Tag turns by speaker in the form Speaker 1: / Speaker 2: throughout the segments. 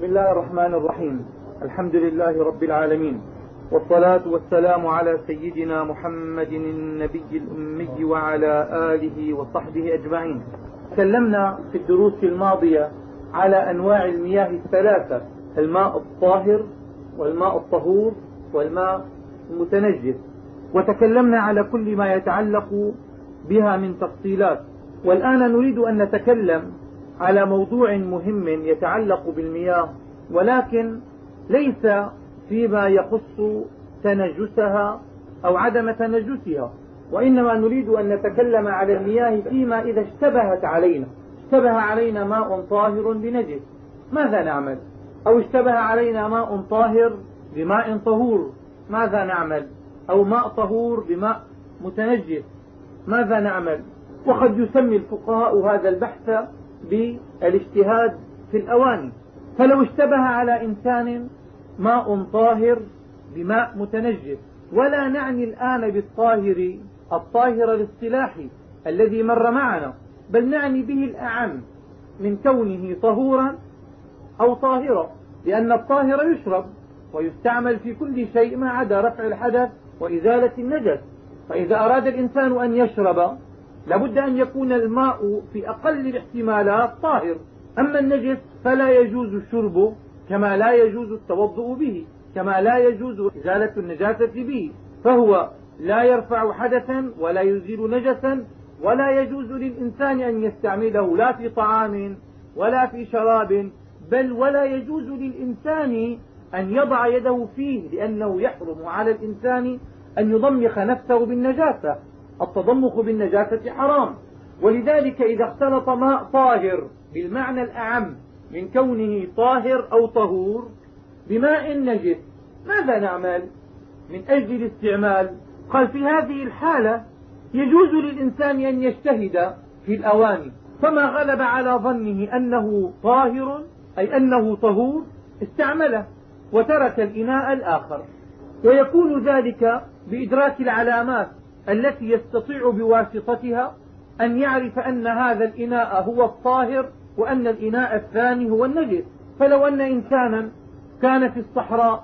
Speaker 1: بسم الله الرحمن الرحيم. الحمد لله رب العالمين، والصلاة والسلام على سيدنا محمد النبي الأمي وعلى آله وصحبه أجمعين. تكلمنا في الدروس الماضية على أنواع المياه الثلاثة: الماء الطاهر والماء الطهور والماء المتنجس، وتكلمنا على كل ما يتعلق بها من تفصيلات. والآن نريد أن نتكلم على موضوع مهم يتعلق بالمياه، ولكن ليس فيما يخص تنجسها أو عدم تنجسها، وإنما نريد أن نتكلم على المياه فيما إذا اشتبه علينا ماء طاهر بنجس، ماذا نعمل؟ أو اشتبه علينا ماء طاهر بماء طهور، ماذا نعمل؟ أو ماء طهور بماء متنجس، ماذا نعمل؟ وقد يسمي الفقهاء هذا البحث بالاجتهاد في الأواني. فلو اشتبه على إنسان ماء طاهر بماء متنجس، ولا نعني الآن الطاهر الاصطلاحي الذي مر معنا، بل نعني به الأعم من كونه طهورا أو طاهرا، لأن الطاهر يشرب ويستعمل في كل شيء ما عدا رفع الحدث وإزالة النجس. فإذا أراد الإنسان أن يشرب لابد أن يكون الماء في أقل الاحتمالات طاهر، أما النجس فلا يجوز شربه، كما لا يجوز التوضؤ به، كما لا يجوز إزالة النجاسة به، فهو لا يرفع حدثا ولا يزيل نجسا، ولا يجوز للإنسان أن يستعمله لا في طعام ولا في شراب، بل ولا يجوز للإنسان أن يضع يده فيه، لأنه يحرم على الإنسان أن يضمخ نفسه بالنجاسة، التضمخ بالنجاسة حرام. ولذلك إذا اختلط ماء طاهر بالمعنى الأعم من كونه طاهر أو طهور بماء نجس، ماذا نعمل من أجل الاستعمال؟ قال في هذه الحالة يجوز للإنسان أن يجتهد في الأواني، فما غلب على ظنه أنه طاهر أي أنه طهور استعمله وترك الإناء الآخر، ويكون ذلك بإدراك العلامات التي يستطيع بواسطتها أن يعرف أن هذا الإناء هو الطاهر وأن الإناء الثاني هو النجس. فلو أن إنسانا كان في الصحراء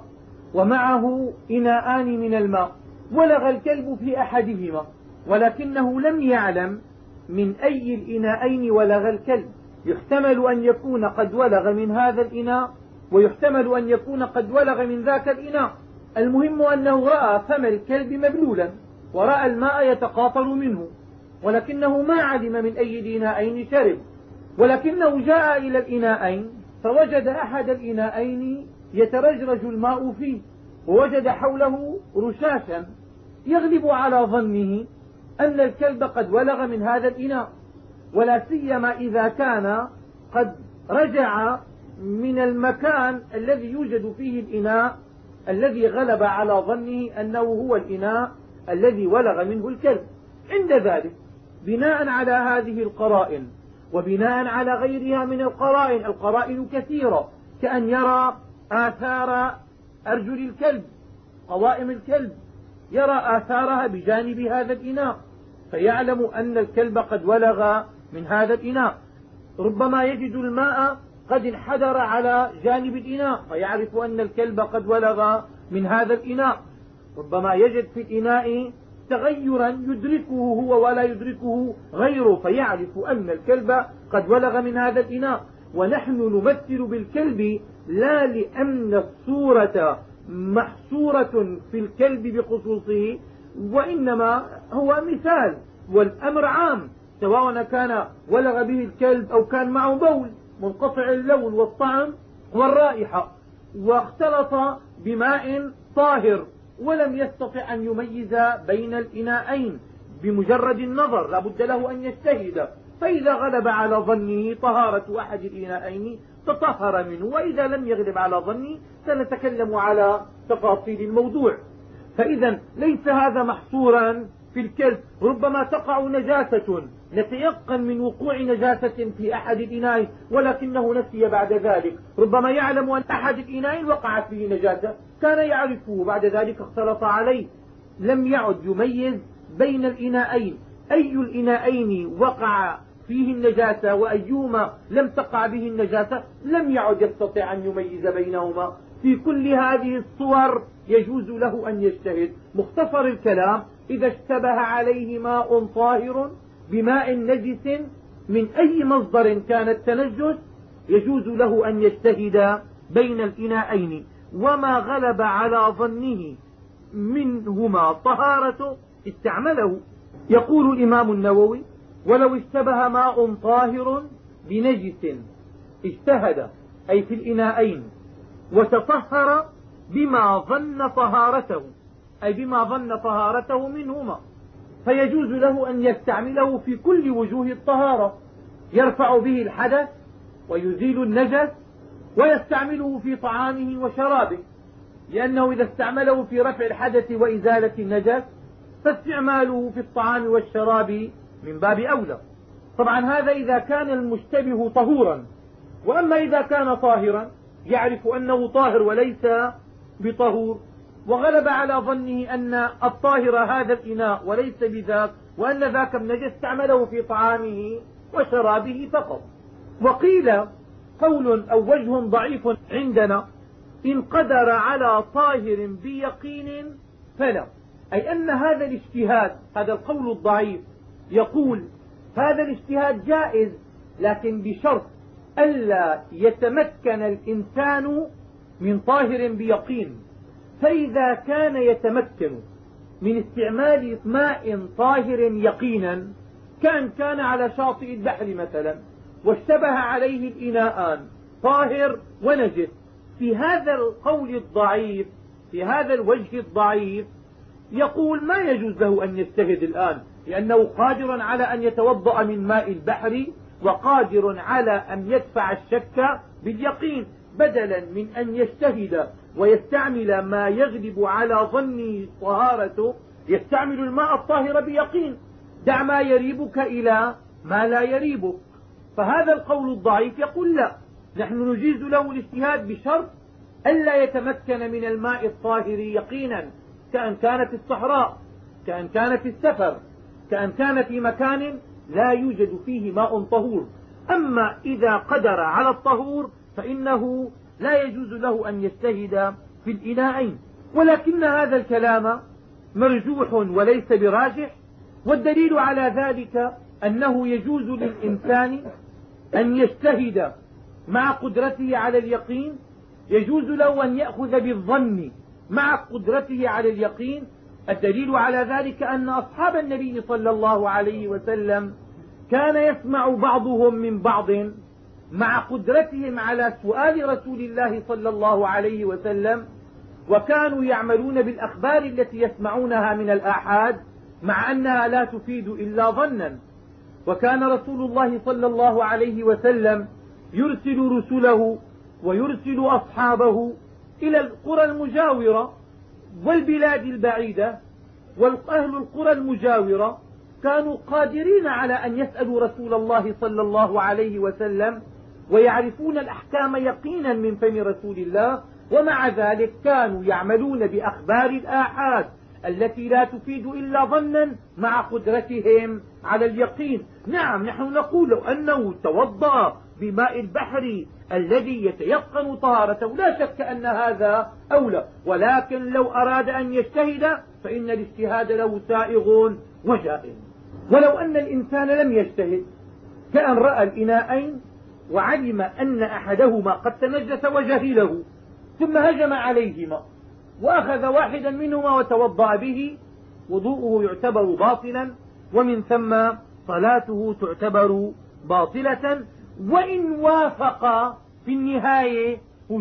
Speaker 1: ومعه إناءان من الماء، ولغ الكلب في أحدهما ولكنه لم يعلم من أي الإناءين ولغ الكلب، يحتمل أن يكون قد ولغ من هذا الإناء ويحتمل أن يكون قد ولغ من ذاك الإناء، المهم أنه رأى فم الكلب مبلولا ورأى الماء يتقاطر منه، ولكنه ما علم من أي الإناءين شرب، ولكنه جاء إلى الإناءين فوجد أحد الإناءين يترجرج الماء فيه، ووجد حوله رشاشا، يغلب على ظنه أن الكلب قد ولغ من هذا الإناء، ولا سيما إذا كان قد رجع من المكان الذي يوجد فيه الإناء الذي غلب على ظنه أنه هو الإناء الذي ولغ منه الكلب. عند ذلك بناء على هذه القرائن وبناء على غيرها من القرائن كثيرة، كأن يرى آثار أرجل الكلب، قوائم الكلب، يرى آثارها بجانب هذا الإناء فيعلم أن الكلب قد ولغ من هذا الإناء، ربما يجد الماء قد انحدر على جانب الإناء فيعرف أن الكلب قد ولغ من هذا الإناء، ربما يجد في الإناء تغيرا يدركه هو ولا يدركه غيره فيعرف أن الكلب قد ولغ من هذا الإناء. ونحن نمثل بالكلب لا لأن الصورة محصورة في الكلب بخصوصه، وإنما هو مثال، والأمر عام، سواء كان ولغ به الكلب أو كان معه بول منقطع اللون والطعم والرائحة واختلط بماء طاهر ولم يستطع أن يميز بين الإناءين بمجرد النظر، لا بد له أن يجتهد، فإذا غلب على ظنه طهارة أحد الإناءين تطهر منه، وإذا لم يغلب على ظنه سنتكلم على تفاصيل الموضوع. فإذا ليس هذا محصورا في الكلب، ربما تقع نجاسة نتيقن من وقوع نجاسة في أحد الإناءين ولكنه نسي بعد ذلك، ربما يعلم أن أحد الإناءين وقعت فيه نجاسة كان يعرفه، بعد ذلك اختلط عليه، لم يعد يميز بين الإناءين، أي الإناءين وقع فيه النجاسة وأيهما لم تقع به النجاسة لم يعد يستطيع أن يميز بينهما. في كل هذه الصور يجوز له أن يجتهد. مختصر الكلام: إذا اشتبه عليه ماء طاهر بماء نجس من أي مصدر كان التنجس يجوز له أن يجتهد بين الإناءين، وما غلب على ظنه منهما طهارته استعمله. يقول الإمام النووي: ولو اشتبه ماء طاهر بنجس اجتهد، أي في الإناءين، وتطهر بما ظن طهارته، أي بما ظن طهارته منهما، فيجوز له أن يستعمله في كل وجوه الطهارة، يرفع به الحدث ويزيل النجس، ويستعمله في طعامه وشرابه، لأنه إذا استعمله في رفع الحدث وإزالة النجس فاستعماله في الطعام والشراب من باب أولى. طبعا هذا إذا كان المشتبه طهورا، وأما إذا كان طاهرا يعرف أنه طاهر وليس بطهور، وغلب على ظنه أن الطاهر هذا الإناء وليس بذاك، وأن ذاك النجس استعمله في طعامه وشرابه فقط. وقيل قول أو وجه ضعيف عندنا: إن قدر على طاهر بيقين فلا، أي أن هذا الاجتهاد، هذا القول الضعيف يقول هذا الاجتهاد جائز، لكن بشرط ألا يتمكن الإنسان من طاهر بيقين. فإذا كان يتمكن من استعمال ماء طاهر يقينا، كان على شاطئ البحر مثلا واشتبه عليه الإناءان طاهر ونجس، في هذا القول الضعيف، في هذا الوجه الضعيف، يقول ما يجوز له أن يجتهد الآن، لأنه قادر على أن يتوضأ من ماء البحر، وقادر على أن يدفع الشك باليقين، بدلا من أن يجتهد ويستعمل ما يغلب على ظنه طهارته، يستعمل الماء الطاهر بيقين. دع ما يريبك إلى ما لا يريبك. فهذا القول الضعيف يقول لا، نحن نجيز له الاجتهاد بشرط ألا يتمكن من الماء الطاهر يقينا، كأن كان في الصحراء، كأن كان في السفر، كأن كان في مكان لا يوجد فيه ماء طهور. أما إذا قدر على الطهور فإنه لا يجوز له أن يجتهد في الإناءين. ولكن هذا الكلام مرجوح وليس براجح، والدليل على ذلك أنه يجوز للإنسان أن يجتهد مع قدرته على اليقين، يجوز له أن يأخذ بالظن مع قدرته على اليقين. الدليل على ذلك أن أصحاب النبي صلى الله عليه وسلم كان يسمع بعضهم من بعض مع قدرتهم على سؤال رسول الله صلى الله عليه وسلم، وكانوا يعملون بالأخبار التي يسمعونها من الآحاد مع أنها لا تفيد إلا ظنا. وكان رسول الله صلى الله عليه وسلم يرسل رسله ويرسل أصحابه إلى القرى المجاورة والبلاد البعيدة، والأهل القرى المجاورة كانوا قادرين على أن يسألوا رسول الله صلى الله عليه وسلم ويعرفون الأحكام يقينا من فم رسول الله، ومع ذلك كانوا يعملون بأخبار الآحاد التي لا تفيد إلا ظنا مع قدرتهم على اليقين. نعم، نحن نقول لو أنه توضأ بماء البحر الذي يتيقن طهارته لا شك أن هذا أولى، ولكن لو أراد أن يجتهد فإن الاجتهاد له سائغ وجائز. ولو أن الإنسان لم يجتهد، كأن رأى الإناءين وعلم أن أحدهما قد تنجس وجهله، ثم هجم عليهما وأخذ واحدا منهما وتوضأ به، وضوءه يعتبر باطلا، ومن ثم صلاته تعتبر باطلة، وإن وافق في النهاية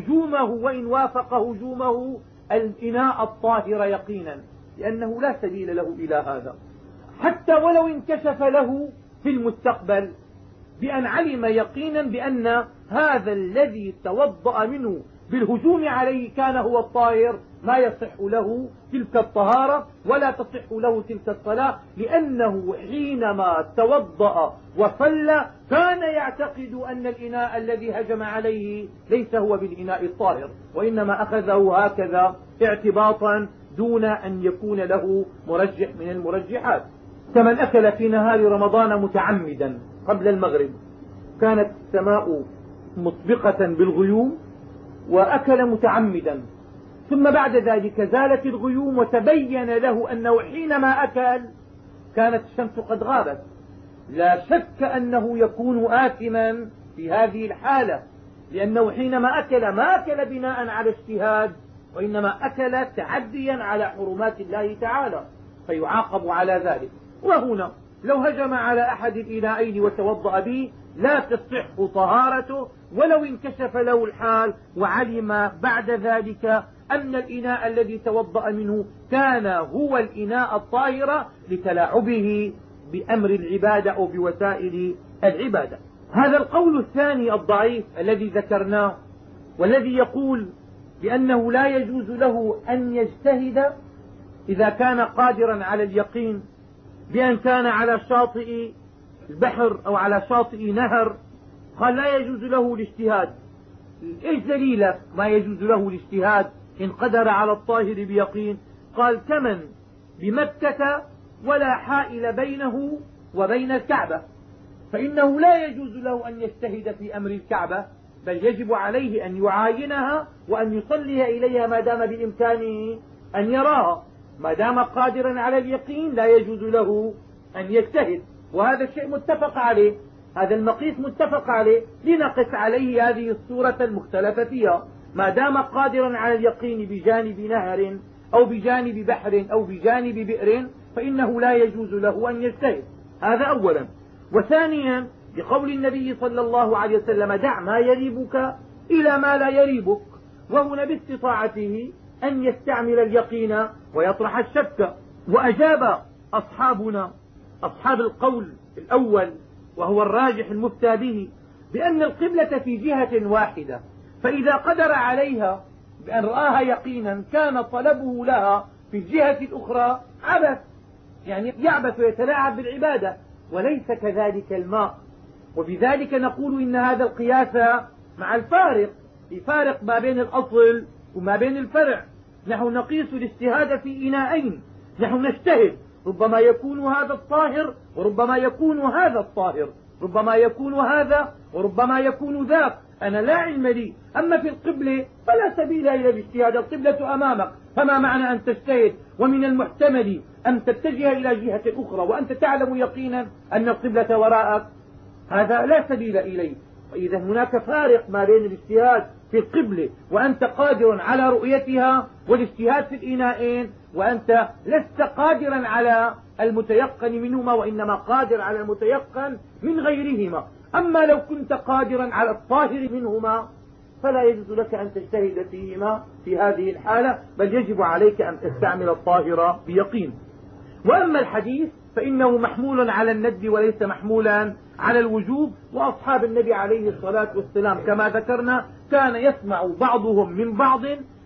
Speaker 1: هجومه الإناء الطاهر يقينا، لأنه لا سبيل له إلى هذا. حتى ولو انكشف له في المستقبل بأن علم يقينا بأن هذا الذي توضأ منه بالهجوم عليه كان هو الطاهر، ما يصح له تلك الطهارة ولا تصح له تلك الصلاة، لأنه حينما توضأ وصلى كان يعتقد أن الإناء الذي هجم عليه ليس هو بالإناء الطاهر، وإنما أخذه هكذا اعتباطا دون أن يكون له مرجح من المرجحات. كمن أكل في نهار رمضان متعمدا قبل المغرب كانت السماء مطبقة بالغيوم وأكل متعمدا، ثم بعد ذلك زالت الغيوم وتبين له أنه حينما أكل كانت الشمس قد غابت. لا شك أنه يكون آثما في هذه الحالة، لأنه حينما أكل ما أكل بناء على اجتهاد، وإنما أكل تعديا على حرمات الله تعالى، فيعاقب على ذلك. وهنا لو هجم على أحد الإناءين وتوضأ به لا تصح طهارته ولو انكشف له الحال وعلم بعد ذلك أن الإناء الذي توضأ منه كان هو الإناء الطاهر لتلاعبه بأمر العبادة أو بوسائل العبادة. هذا القول الثاني الضعيف الذي ذكرناه، والذي يقول بأنه لا يجوز له أن يجتهد إذا كان قادرا على اليقين بأن كان على شاطئ البحر أو على شاطئ نهر، قال لا يجوز له الاجتهاد. ايش دليل ما يجوز له الاجتهاد إن قدر على الطاهر بيقين؟ قال كمن بمكة ولا حائل بينه وبين الكعبة، فإنه لا يجوز له أن يجتهد في أمر الكعبة، بل يجب عليه أن يعاينها وأن يصلي إليها ما دام بإمكانه أن يراها. ما دام قادرا على اليقين لا يجوز له أن يجتهد، وهذا الشيء متفق عليه، هذا المقيس متفق عليه، لنقص عليه هذه الصورة المختلفة فيها. ما دام قادرا على اليقين بجانب نهر أو بجانب بحر أو بجانب بئر فإنه لا يجوز له أن يجتهد. هذا أولا. وثانيا بقول النبي صلى الله عليه وسلم دع ما يريبك إلى ما لا يريبك، وهنا باستطاعته أن يستعمل اليقين ويطرح الشك. وأجاب أصحابنا أصحاب القول الأول وهو الراجح المفتى به بأن القبلة في جهة واحدة، فإذا قدر عليها بأن رآها يقينا كان طلبه لها في الجهة الأخرى عبث، يعني يعبث ويتلاعب بالعبادة، وليس كذلك الماء. وبذلك نقول إن هذا القياس مع الفارق، يفارق ما بين الأصل وما بين الفرع. نحن نقيس الاجتهاد في إناءين، نحن نجتهد، ربما يكون هذا الطاهر وربما يكون هذا الطاهر، ربما يكون هذا وربما يكون ذاك، أنا لا علم لي. أما في القبلة فلا سبيل إلى الاجتهاد، القبلة أمامك، فما معنى أن تجتهد ومن المحتمل أن تتجه إلى جهة أخرى وأنت تعلم يقينا أن القبلة وراءك؟ هذا لا سبيل إليه. وإذا هناك فارق ما بين الاجتهاد في القبلة وأنت قادر على رؤيتها والاجتهاد في الإناءين وأنت لست قادرا على المتيقن منهما وإنما قادر على المتيقن من غيرهما. أما لو كنت قادرا على الطاهر منهما فلا يجوز لك أن تجتهد فيهما في هذه الحالة، بل يجب عليك أن تستعمل الطاهر بيقين. وأما الحديث فإنه محمول على الندب وليس محمولا على الوجوب. وأصحاب النبي عليه الصلاة والسلام كما ذكرنا كان يسمع بعضهم من بعض،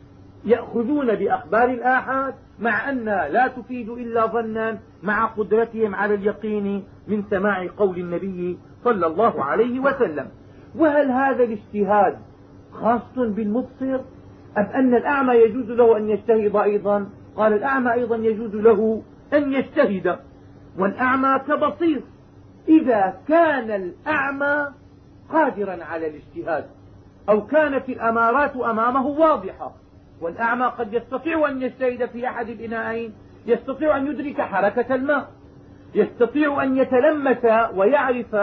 Speaker 1: يأخذون بأخبار الآحاد مع أنها لا تفيد إلا ظنا مع قدرتهم على اليقين من سماع قول النبي صلى الله عليه وسلم. وهل هذا الاجتهاد خاص بالمبصر أم أن الأعمى يجوز له أن يجتهد أيضا؟ قال الأعمى أيضا يجوز له أن يجتهد، والأعمى كبصير إذا كان الأعمى قادرا على الاجتهاد أو كانت الأمارات أمامه واضحة. والأعمى قد يستطيع أن يجتهد في أحد الإناءين، يستطيع أن يدرك حركة الماء، يستطيع أن يتلمس ويعرف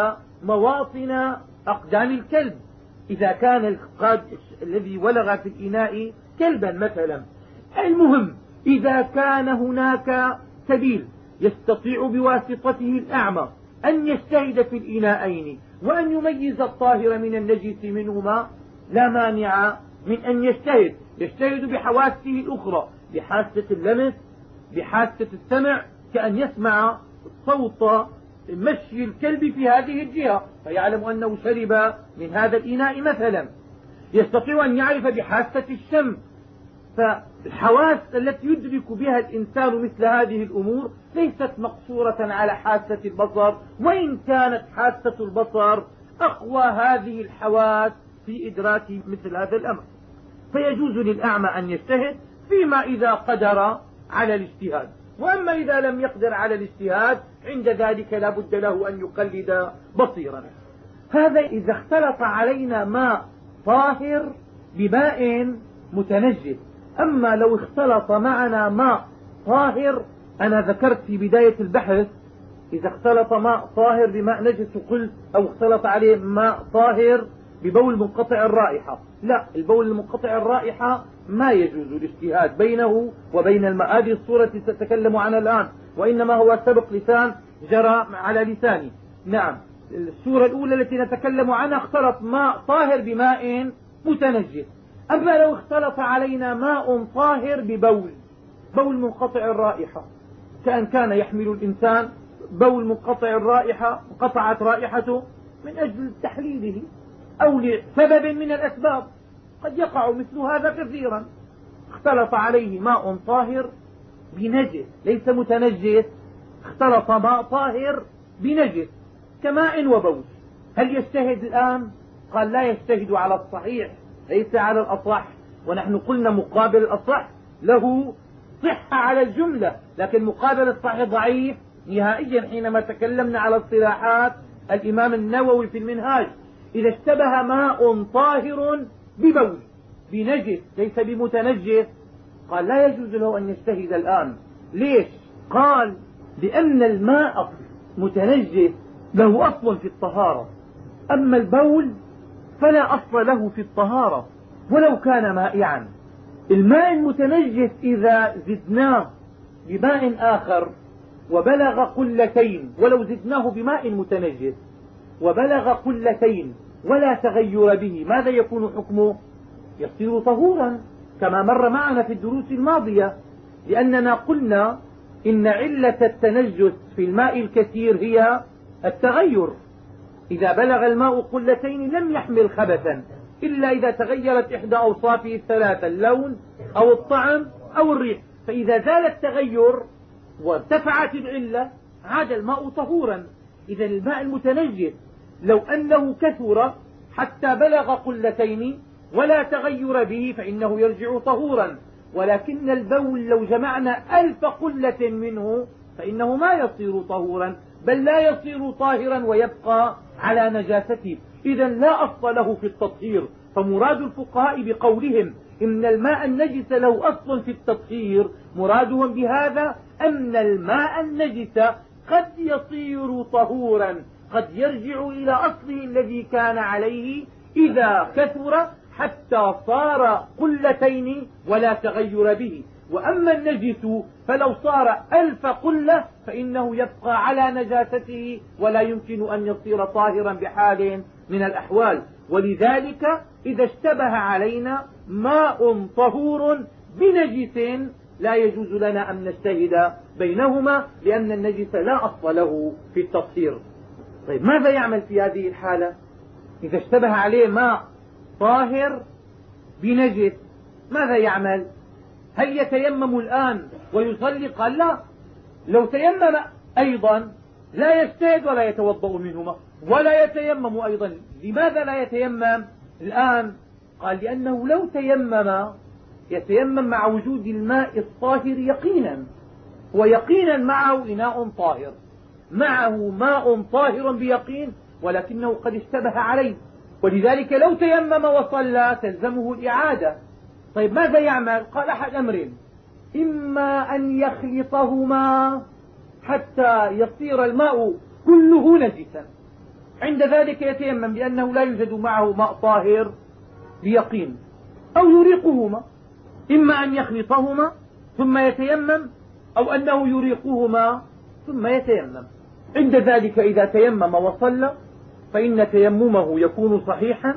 Speaker 1: مواطن أقدام الكلب إذا كان الذي ولغ في الإناء كلبا مثلا. المهم إذا كان هناك سبيل يستطيع بواسطته الأعمى أن يجتهد في الإناءين وأن يميز الطاهر من النجس منهما لا مانع من أن يجتهد بحواسه الأخرى، بحاسة اللمس، بحاسة السمع، كأن يسمع صوت مشي الكلب في هذه الجهة فيعلم أنه شرب من هذا الإناء مثلا. يستطيع أن يعرف بحاسة الشم. فالحواس التي يدرك بها الإنسان مثل هذه الأمور ليست مقصورة على حاسة البصر، وإن كانت حاسة البصر أقوى هذه الحواس في إدراك مثل هذا الأمر. فيجوز للأعمى أن يجتهد فيما إذا قدر على الاجتهاد. وأما إذا لم يقدر على الاجتهاد عند ذلك لا بد له أن يقلد بصيرا. هذا إذا اختلط علينا ماء طاهر بماء متنجس. أما لو اختلط معنا ماء طاهر، أنا ذكرت في بداية البحث إذا اختلط ماء طاهر بماء نجس وقلت أو اختلط عليه ماء طاهر ببول منقطع الرائحة، لا، البول المنقطع الرائحة ما يجوز الاجتهاد بينه وبين الماء. هذه الصورة التي سأتكلم عنها الآن، وإنما هو سبق لسان جرى على لساني. نعم، الصورة الأولى التي نتكلم عنها اختلط ماء طاهر بماء متنجس. أما لو اختلط علينا ماء طاهر بول منقطع الرائحة، كأن كان يحمل الإنسان بول منقطع الرائحة، انقطعت رائحته من أجل تحليله أو لسبب من الأسباب، قد يقع مثل هذا كثيرا. اختلط عليه ماء طاهر بنجس ليس متنجس، اختلط ماء طاهر بنجس كماء وبول، هل يجتهد الآن؟ قال لا يجتهد على الصحيح ليس على الأصح، ونحن قلنا مقابل الأصح له صحة على الجملة، لكن مقابل الصحيح ضعيف نهائيا. حينما تكلمنا على اصطلاحات الإمام النووي في المنهاج، إذا اشتبه ماء طاهر ببول بنجس ليس بمتنجس، قال لا يجوز له أن يجتهد الآن. ليش؟ قال لأن الماء متنجس له أصل في الطهارة، أما البول فلا أصل له في الطهارة ولو كان مائعا. الماء المتنجس إذا زدناه بماء آخر وبلغ قلتين، ولو زدناه بماء متنجس وبلغ قلتين ولا تغير به، ماذا يكون حكمه؟ يصير طهورا كما مر معنا في الدروس الماضية، لأننا قلنا إن علة التنجس في الماء الكثير هي التغير. إذا بلغ الماء قلتين لم يحمل خبثا إلا إذا تغيرت إحدى أوصافه الثلاثة، اللون أو الطعم أو الريح، فإذا زال التغير وارتفعت العلة عاد الماء طهورا. إذا الماء المتنجس لو أنه كثر حتى بلغ قلتين ولا تغير به فإنه يرجع طهورا، ولكن البول لو جمعنا 1000 قلة منه فإنه ما يصير طهورا، بل لا يصير طاهرا ويبقى على نجاسته. إذا لا أصل له في التطهير. فمراد الفقهاء بقولهم إن الماء النجس له أصل في التطهير، مرادهم بهذا أن الماء النجس قد يصير طهورا، قد يرجع إلى أصله الذي كان عليه إذا كثر حتى صار قلتين ولا تغير به. وأما النجس فلو صار 1000 قلة فإنه يبقى على نجاسته ولا يمكن أن يصير طاهرا بحال من الأحوال. ولذلك إذا اشتبه علينا ماء طهور بنجس لا يجوز لنا أن نجتهد بينهما، لأن النجس لا أصل له في التطهير. طيب ماذا يعمل في هذه الحالة؟ إذا اشتبه عليه ماء طاهر بنجس ماذا يعمل؟ هل يتيمم الآن ويصلي؟ قال لا، لو تيمم أيضا لا يجتهد ولا يتوضأ منهما ولا يتيمم أيضا. لماذا لا يتيمم الآن؟ قال لأنه لو تيمم يتيمم مع وجود الماء الطاهر يقينا، ويقينا معه إناء طاهر، معه ماء طاهر بيقين، ولكنه قد اشتبه عليه، ولذلك لو تيمم وصلى تلزمه الإعادة. طيب ماذا يعمل؟ قال أحد أمرين: إما أن يخلطهما حتى يصير الماء كله نجسا، عند ذلك يتيمم لأنه لا يوجد معه ماء طاهر بيقين، أو يريقهما، إما أن يخلطهما ثم يتيمم أو أنه يريقهما ثم يتيمم. عند ذلك إذا تيمم وصلى فإن تيممه يكون صحيحا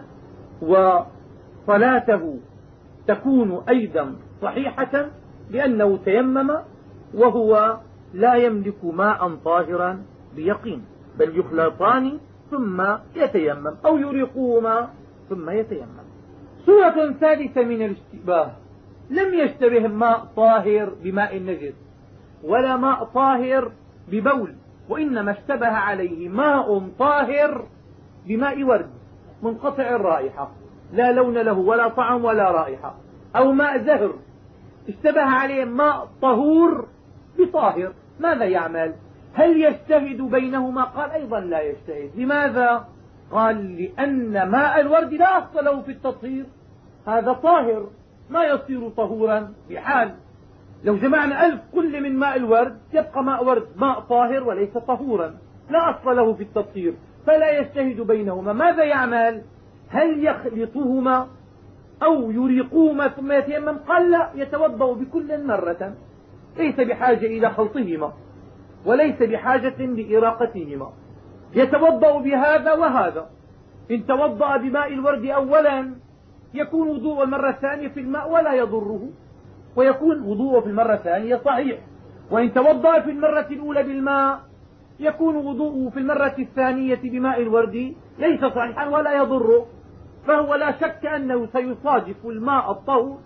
Speaker 1: وصلاته تكون أيضا صحيحة، لأنه تيمم وهو لا يملك ماء طاهرا بيقين، بل يخلطان ثم يتيمم أو يريقهما ثم يتيمم. صورة ثالثة من الاشتباه: لم يشتبه ماء طاهر بماء نجس ولا ماء طاهر ببول، وإنما اشتبه عليه ماء طاهر بماء ورد منقطع الرائحة لا لون له ولا طعم ولا رائحة، أو ماء زهر. اشتبه عليه ماء طهور بطاهر، ماذا يعمل؟ هل يجتهد بينهما؟ قال أيضا لا يجتهد. لماذا؟ قال لأن ماء الورد لا أصل له في التطهير، هذا طاهر ما يصير طهورا بحال. لو جمعنا 1000 كل من ماء الورد يبقى ماء ورد ماء طاهر وليس طهورا، لا أصل له في التطهير، فلا يجتهد بينهما. ماذا يعمل؟ هل يخلطهما أو يريقهما ثم يتيمم؟ قال لا، يتوضأ بكل مرة، ليس بحاجة إلى خلطهما وليس بحاجة لإراقتهما، يتوضأ بهذا وهذا. إن توضأ بماء الورد أولا يكون وضوء المرة الثانية في الماء ولا يضره، ويكون وضوءه في المرة الثانية صحيح. وإن توضأ في المرة الأولى بالماء يكون وضوءه في المرة الثانية بماء الورد ليس صحيحا ولا يضره، فهو لا شك أنه سيصادف الماء الطهور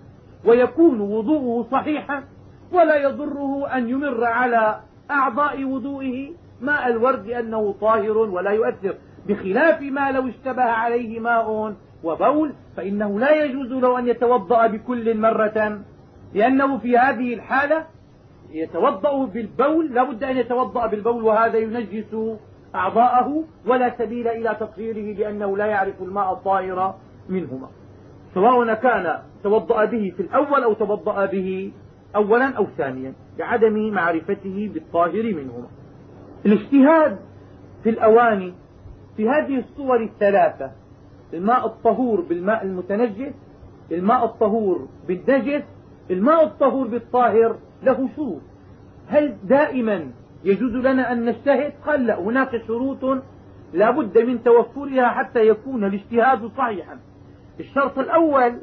Speaker 1: ويكون وضوءه صحيحا ولا يضره أن يمر على أعضاء وضوئه ماء الورد لأنه طاهر ولا يؤثر، بخلاف ما لو اشتبه عليه ماء وبول فإنه لا يجوز له أن يتوضأ بكل مرة، لأنه في هذه الحالة يتوضأ بالبول، لا بد أن يتوضأ بالبول وهذا ينجس أعضاءه ولا سبيل إلى تطهيره لأنه لا يعرف الماء الطاهر منهما، سواء كان توضأ به في الأول أو توضأ به أولا أو ثانيا لعدم معرفته بالطاهر منهما. الاجتهاد في الأواني في هذه الصور الثلاثة، الماء الطهور بالماء المتنجس، الماء الطهور بالنجس، الماء الطهور بالطاهر، له شروط. هل دائما يجوز لنا أن نجتهد؟ قال لا، هناك شروط لا بد من توفرها حتى يكون الاجتهاد صحيحا. الشرط الأول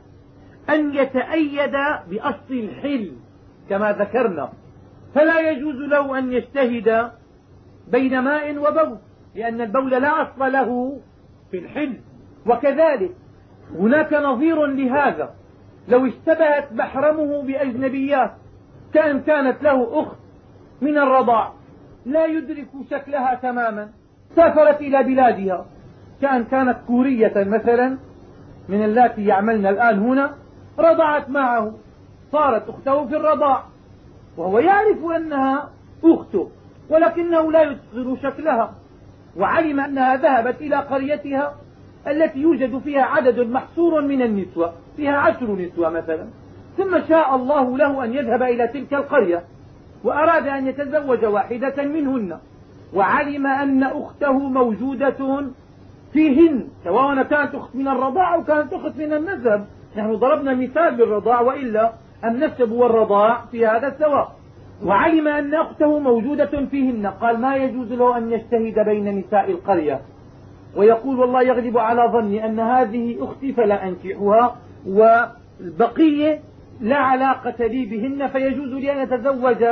Speaker 1: أن يتأيد بأصل الحل كما ذكرنا، فلا يجوز له أن يجتهد بين ماء وبول لأن البول لا أصل له في الحل. وكذلك هناك نظير لهذا، لو اشتبهت محرمه بأجنبيات، كانت له أخت من الرضاع لا يدرك شكلها تماما، سافرت إلى بلادها، كانت كورية مثلا من اللاتي يعملن الآن هنا، رضعت معه، صارت أخته في الرضاع وهو يعرف أنها أخته ولكنه لا يتقن شكلها، وعلم أنها ذهبت إلى قريتها التي يوجد فيها عدد محصور من النسوة، فيها 10 نسوة مثلا، ثم شاء الله له أن يذهب إلى تلك القرية وأراد أن يتزوج واحدة منهن، وعلم أن أخته موجودة فيهن، سواء كانت أخت من الرضاع أو كانت أخت من النسب. نحن ضربنا مثال بالرضاع، وإلا النسب والرضاع في هذا سواء. وعلم أن أخته موجودة فيهن، قال ما يجوز له أن يجتهد بين نساء القرية ويقول والله يغلب على ظني أن هذه أختي فلا أنكحها والبقية لا علاقة لي بهن، فيجوز لي أن أتزوج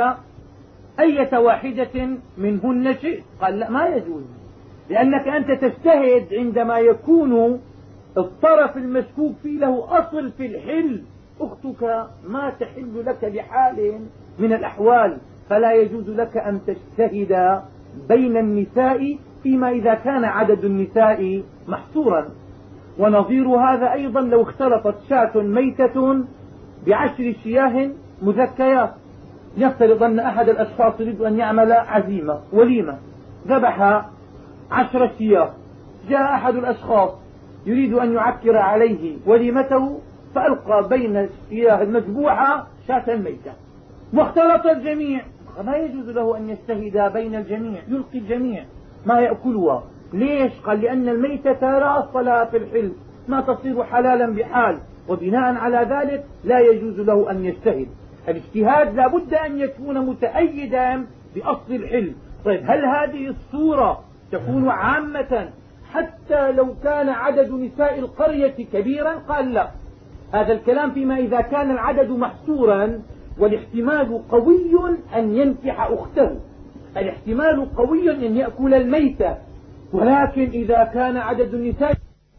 Speaker 1: أية واحدة منهن شئت. قال لا، ما يجوز، لأنك أنت تجتهد عندما يكون الطرف المشكوك فيه له أصل في الحل، أختك ما تحل لك بحال من الأحوال، فلا يجوز لك أن تجتهد بين النساء فيما إذا كان عدد النساء محصورا. ونظير هذا أيضا لو اختلطت شاة ميتة ب10 شياه مذكيات، نفترض أن أحد الأشخاص يريد أن يعمل عزيمة وليمة، ذبح 10 شياه، جاء أحد الأشخاص يريد أن يعكر عليه وليمته فألقى بين الشياه المذبوحة شاة ميتة واختلط الجميع، ما يجوز له أن يجتهد بين الجميع، يلقي الجميع ما يأكلها. ليش؟ قال لأن الميتة لا أصل لها في الحل، ما تصير حلالا بحال، وبناء على ذلك لا يجوز له أن يجتهد. الاجتهاد لا بد أن يكون متأيدا بأصل الحل. طيب هل هذه الصورة تكون عامة حتى لو كان عدد نساء القرية كبيرا؟ قال لا، هذا الكلام فيما إذا كان العدد محصورا والاحتمال قوي أن ينكح أخته، الاحتمال قوي أن يأكل الميتة، ولكن إذا كان عدد النساء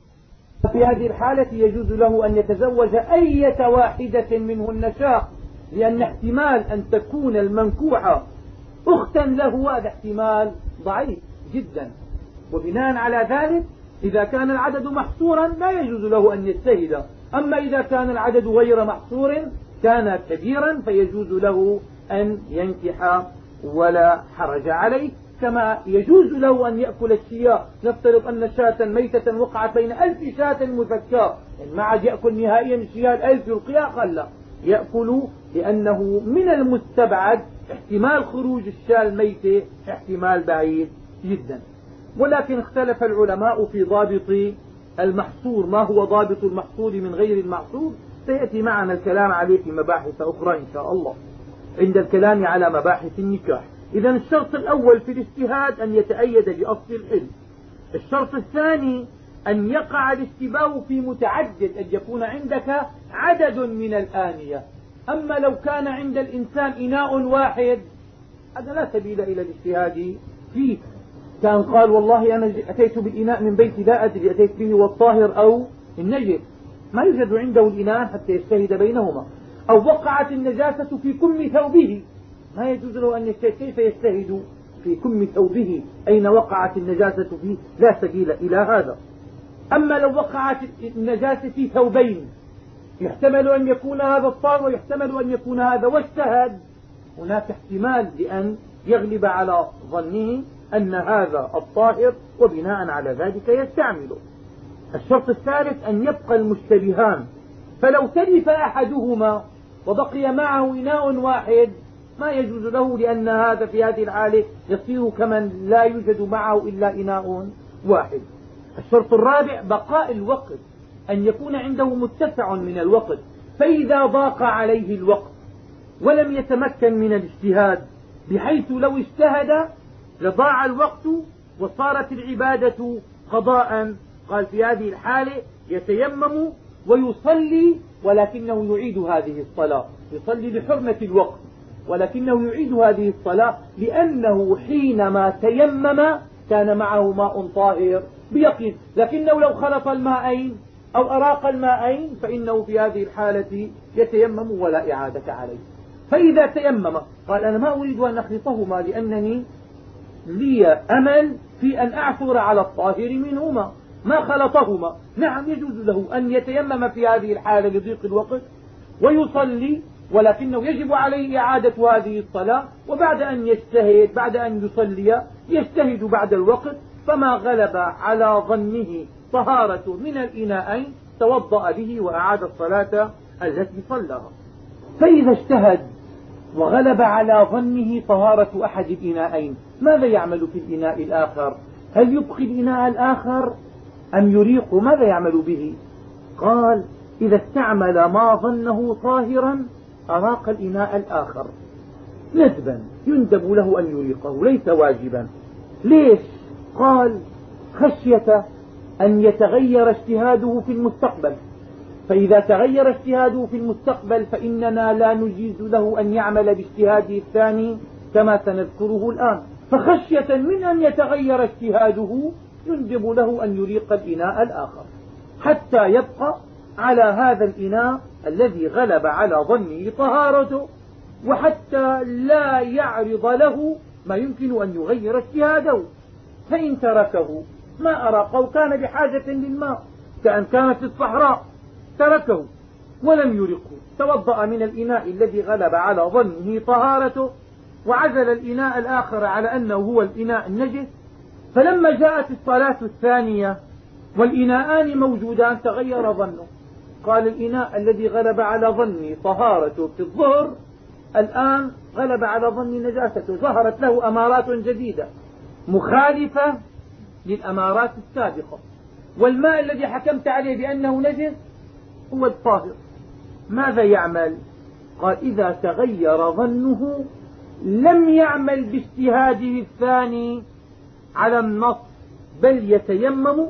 Speaker 1: في هذه الحالة يجوز له أن يتزوج أية واحدة منهن شاء، لأن احتمال أن تكون المنكوحة أختا له هذا احتمال ضعيف جدا. وبناء على ذلك إذا كان العدد محصورا لا يجوز له أن يجتهد، أما إذا كان العدد غير محصور كان كبيرا فيجوز له أن ينكح ولا حرج عليه، كما يجوز له أن يأكل الشياء. نفترض أن شاة ميتة وقعت بين 1000 شاة مذكاة، يعني ما عاد يأكل نهائيا الشياء 1000 يلقيها، خلا يأكل، لأنه من المستبعد احتمال خروج الشاة الميتة احتمال بعيد جدا. ولكن اختلف العلماء في ضابط المحصور. ما هو ضابط المحصور من غير المحصور؟ سيأتي معنا الكلام عليه في مباحث أخرى إن شاء الله عند الكلام على مباحث النكاح. إذا الشرط الأول في الاجتهاد أن يتأيد بأصل العلم. الشرط الثاني أن يقع الاشتباه في متعدد، أن يكون عندك عدد من الآنية. أما لو كان عند الإنسان إناء واحد هذا لا سبيل إلى الاجتهاد فيه. كان قال والله أنا أتيت بالإناء من بيتي لا أدري أتيت به والطاهر أو النجس، ما يوجد عنده الإناء حتى يجتهد بينهما. أو وقعت النجاسة في كم ثوبه، ما يجوز له أن يجتهد. كيف يجتهد في كم ثوبه؟ أين وقعت النجاسة فيه؟ لا سبيل إلى هذا. أما لو وقعت النجاسة في ثوبين، يحتمل أن يكون هذا الطاهر ويحتمل أن يكون هذا، واجتهد، هناك احتمال لأن يغلب على ظنه أن هذا الطاهر، وبناء على ذلك يستعمله. الشرط الثالث أن يبقى المشتبهان، فلو تلف أحدهما وبقي معه إناء واحد ما يجوز له، لأن هذا في هذه الحالة يصير كمن لا يوجد معه إلا إناء واحد. الشرط الرابع بقاء الوقت، أن يكون عنده متسع من الوقت، فإذا ضاق عليه الوقت ولم يتمكن من الاجتهاد بحيث لو اجتهد لضاع الوقت وصارت العبادة قضاء، قال في هذه الحالة يتيمم ويصلي، ولكنه يعيد هذه الصلاة. يصلي لحرمة الوقت ولكنه يعيد هذه الصلاة، لأنه حينما تيمم كان معه ماء طاهر بيقين، لكنه لو خلط الماءين أو أراق الماءين فإنه في هذه الحالة يتيمم ولا إعادة عليه. فإذا تيمم قال أنا ما أريد أن أخلطهما لأنني لي أمل في أن أعثر على الطاهر منهما، ما خلطهما. نعم يجوز له أن يتيمم في هذه الحالة لضيق الوقت ويصلي، ولكنه يجب عليه إعادة هذه الصلاة، وبعد أن يجتهد بعد أن يصلي يجتهد بعد الوقت، فما غلب على ظنه طهارة من الإناءين توضأ به وأعاد الصلاة التي صلاها. فإذا اجتهد وغلب على ظنه طهارة أحد الإناءين ماذا يعمل في الإناء الآخر؟ هل يبقي الإناء الآخر أم يريق؟ ماذا يعمل به؟ قال إذا استعمل ما ظنه طاهرا أراق الإناء الآخر ندبا، يندب له أن يريقه ليس واجبا. ليش؟ قال خشية أن يتغير اجتهاده في المستقبل، فإذا تغير اجتهاده في المستقبل فإننا لا نجيز له أن يعمل باجتهاده الثاني كما سنذكره الآن. فخشية من أن يتغير اجتهاده يندب له أن يريق الإناء الآخر حتى يبقى على هذا الإناء الذي غلب على ظنه طهارته، وحتى لا يعرض له ما يمكن أن يغير اجتهاده. فإن تركه ما أراقه كان بحاجة للماء، كأن كان في الصحراء تركه ولم يرقه، توضأ من الإناء الذي غلب على ظنه طهارته وعزل الإناء الآخر على أنه هو الإناء النجس. فلما جاءت الصلاة الثانية والإناءان موجودان تغير ظنه، قال الإناء الذي غلب على ظني طهارته في الظهر الآن غلب على ظني نجاسته، ظهرت له أمارات جديدة مخالفة للأمارات السابقة، والماء الذي حكمت عليه بأنه نجس هو الطاهر. ماذا يعمل؟ قال إذا تغير ظنه لم يعمل باجتهاده الثاني على النص، بل يتيمم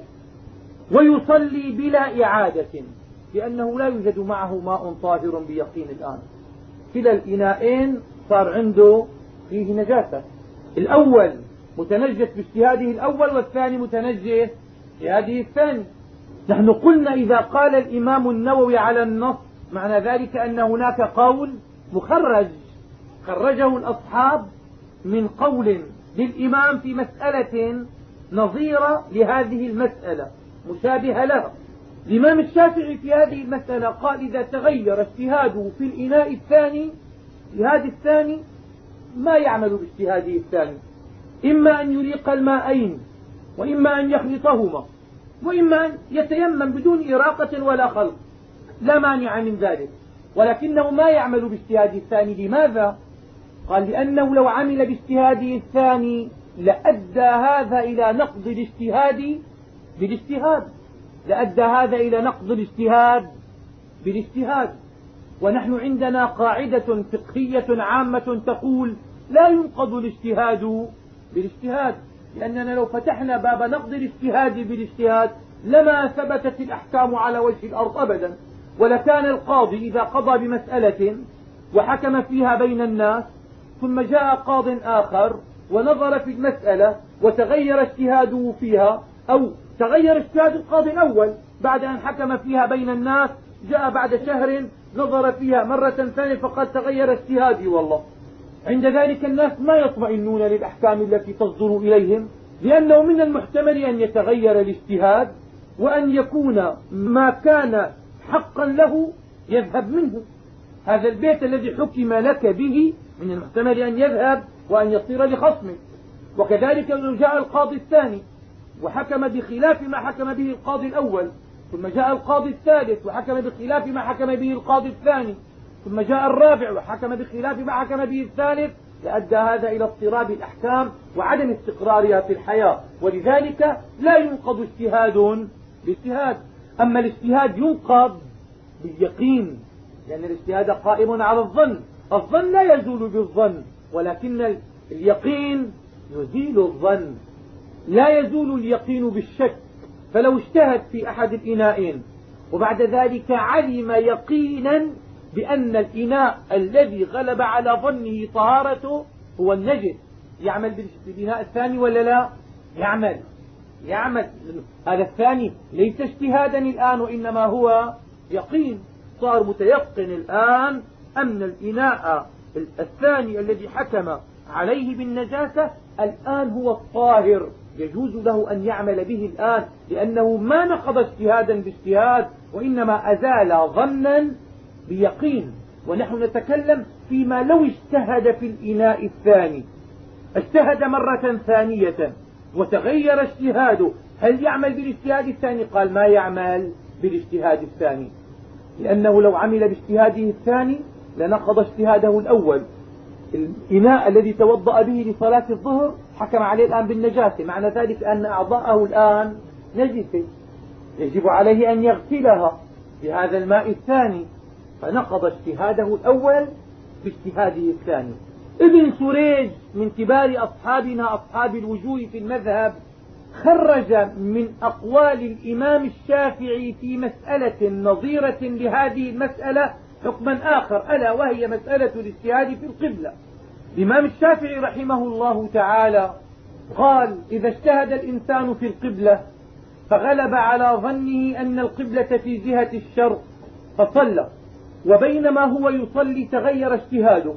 Speaker 1: ويصلي بلا إعادة، لأنه لا يوجد معه ماء طاهر بيقين الآن. كلا الإناءين صار عنده فيه نجاسة، الأول متنجس باجتهاده الأول والثاني متنجس باجتهاده الثاني. نحن قلنا إذا قال الإمام النووي على النص معنى ذلك أن هناك قول مخرج خرجه الأصحاب من قول للإمام في مسألة نظيرة لهذه المسألة مشابهة لها. الإمام الشافعي في هذه المسألة قال إذا تغير اجتهاده في الإناء الثاني الاجتهاد الثاني ما يعمل باجتهاده الثاني، إما أن يريق الماءين، وإما أن يخلطهما، وإما أن يتيمم بدون إراقة ولا خلط، لا مانع من ذلك، ولكنه ما يعمل باجتهاده الثاني. لماذا؟ قال لأنه لو عمل باجتهاده الثاني لأدى هذا إلى نقض الاجتهاد بالاجتهاد، لأدى هذا إلى نقض الاجتهاد بالاجتهاد. ونحن عندنا قاعدة فقهية عامة تقول لا ينقض الاجتهاد بالاجتهاد، لأننا لو فتحنا باب نقض الاجتهاد بالاجتهاد لما ثبتت الأحكام على وجه الأرض أبدا، ولكان القاضي إذا قضى بمسألة وحكم فيها بين الناس ثم جاء قاض آخر ونظر في المسألة وتغير اجتهاده فيها، أو تغير اجتهاد القاضي الأول بعد أن حكم فيها بين الناس، جاء بعد شهر نظر فيها مرة ثانية فقد تغير اجتهادي والله، عند ذلك الناس ما يطمئنون للأحكام التي تصدر إليهم، لأنه من المحتمل أن يتغير الاجتهاد وأن يكون ما كان حقا له يذهب منه. هذا البيت الذي حكم لك به من المحتمل أن يذهب وأن يصير لخصمك. وكذلك لو جاء القاضي الثاني وحكم بخلاف ما حكم به القاضي الأول، ثم جاء القاضي الثالث وحكم بخلاف ما حكم به القاضي الثاني، ثم جاء الرابع وحكم بخلاف ما حكم به الثالث، لأدى هذا إلى اضطراب الأحكام وعدم استقرارها في الحياة. ولذلك لا ينقض اجتهاد باجتهاد. أما الاجتهاد ينقض باليقين، لأن الاجتهاد قائم على الظن، الظن لا يزول بالظن، ولكن اليقين يزيل الظن، لا يزول اليقين بالشك. فلو اجتهد في أحد الإناءين وبعد ذلك علم يقينا بأن الإناء الذي غلب على ظنه طهارته هو النجس، يعمل بالإناء الثاني ولا لا؟ يعمل. هذا الثاني ليس اجتهادا الآن، وإنما هو يقين، صار متيقن الآن أن الإناء الثاني الذي حكم عليه بالنجاسة الآن هو الطاهر، يجوز له أن يعمل به الآن، لأنه ما نقض اجتهادا باجتهاد، وإنما أزال ظنا بيقين. ونحن نتكلم فيما لو اجتهد في الإناء الثاني، اجتهد مرة ثانية وتغير اجتهاده، هل يعمل بالاجتهاد الثاني؟ قال ما يعمل بالاجتهاد الثاني، لأنه لو عمل باجتهاده الثاني لنقض اجتهاده الأول. الإناء الذي توضأ به لصلاة الظهر حكم عليه الآن بالنجاسة، معنى ذلك أن أعضاءه الآن نجسة، يجب عليه أن يغسلها بهذا الماء الثاني، فنقض اجتهاده الأول باجتهاده الثاني. ابن سريج من كبار أصحابنا أصحاب الوجوه في المذهب خرج من أقوال الإمام الشافعي في مسألة نظيرة لهذه المسألة حكما آخر، ألا وهي مسألة الاجتهاد في القبلة. الإمام الشافعي رحمه الله تعالى قال إذا اجتهد الإنسان في القبلة فغلب على ظنه أن القبلة في جهة الشرق فصلى، وبينما هو يصلي تغير اجتهاده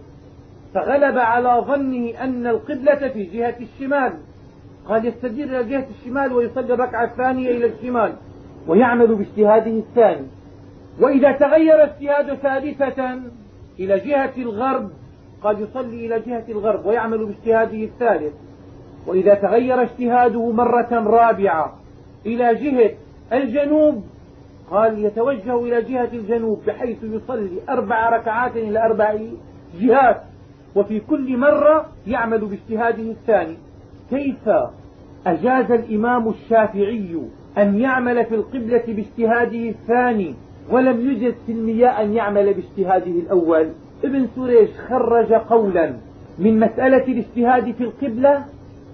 Speaker 1: فغلب على ظنه أن القبلة في جهة الشمال، قال يستدير إلى جهة الشمال ويصلي الركعة الثانية إلى الشمال ويعمل باجتهاده الثاني. وإذا تغير اجتهاد ثالثة إلى جهة الغرب قد يصلي إلى جهة الغرب ويعمل باجتهاده الثالث. وإذا تغير اجتهاده مرة رابعة إلى جهة الجنوب قال يتوجه إلى جهة الجنوب بحيث يصلي 4 ركعات إلى 4 جهات، وفي كل مرة يعمل باجتهاده الثاني. كيف أجاز الإمام الشافعي أن يعمل في القبلة باجتهاده الثاني ولم يجز في المياه أن يعمل باجتهاده الأول؟ ابن سريج خرج قولا من مسألة الاجتهاد في القبلة